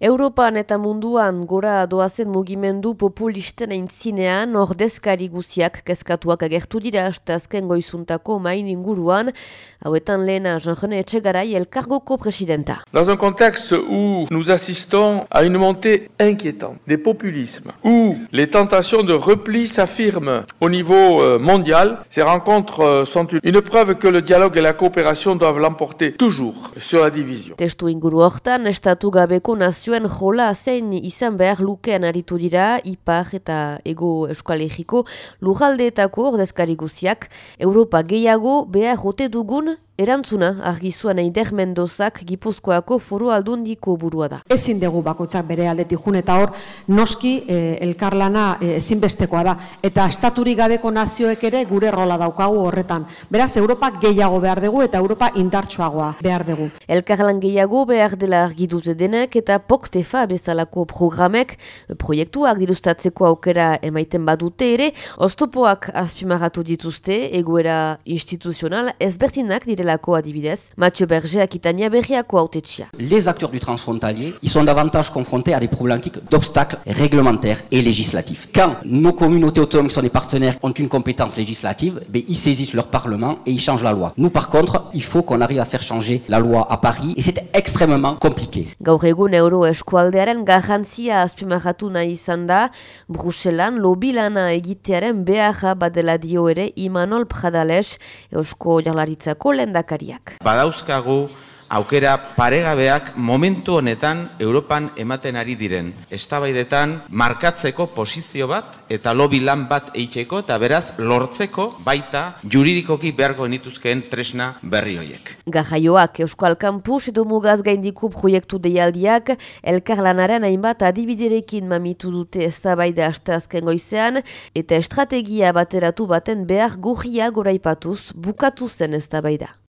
Europan eta munduan gora doazen mugimendu populisten aintzinean ordezkari guziak kezkatuak agertu dira azken goizuntako main inguruan, hauetan lehena Jean-René Etxegaray elkargoko presidenta. Dans un contexte où nous assistons à une montée inquiétante des populismes, où les tentations de repli s'affirment au niveau mondial, ces rencontres sont une preuve que le dialogue et la coopération doivent l'emporter toujours sur la division. Testu inguru hortan, estatu gabeko nazioen jola zein izan behar lukean aritu dira Ipar eta Ego Euskal Herriko lurraldeetako ordezkari guziak, Europa gehiago behar jote dugun erantzuna argizuan Eider Mendozak Gipuzkoako Foru Aldundiko burua da. Ezin dugu bakoitzak bere aldetik jun eta hor noski elkarlana ezinbestekoa da eta estaturik gabeko nazioek ere gure rola daukagu horretan. Beraz Europa gehiago behar dugu eta Europa indartsuagoa behar dugu. Elkarlan gehiago behar dela argi dute denek eta POCTEFA bezalako programek proiektuak dirustatzeko aukera emaiten badute ere, oztopoak azpimarratu dituzte egoera instituzional ezberdinak direlako adibidez. Mathieu Berger Akitania berriako autetxia. Les acteurs du transfrontalier, ils sont davantage confrontés à des problématiques d'obstacles réglementaires et législatifs. Quand nos communautés autonomes qui sont des partenaires ont une compétence législative, ils saisissent leur parlement et ils changent la loi. Nous par contre, il faut qu'on arrive à faire changer la loi à Paris et c'est extrêmement compliqué. Gaur egun euro eskualdearen garrantzia azpimarratu nahi izan da, Bruselan lobilana egitearen beharra badela dio ere Imanol Pradales, Eusko Jaurlaritzako lehendakariak. Badauzkagu aukera paregabeak momentu honetan Europan ematen ari diren eztabaidetan markatzeko posizio bat eta lobby lan bat eitzeko eta beraz lortzeko baita juridikoki beharko genituzkeen tresna berri horiek. Gajaioak Euskal Campus edo mugaz gaindiko proiektu deialdiak elkarlanaren hainbat adibiderekin mamitu dute eztabaida asteazken goizean eta estrategia bateratu baten behar gorria goraipatuz bukatu zen eztabaida.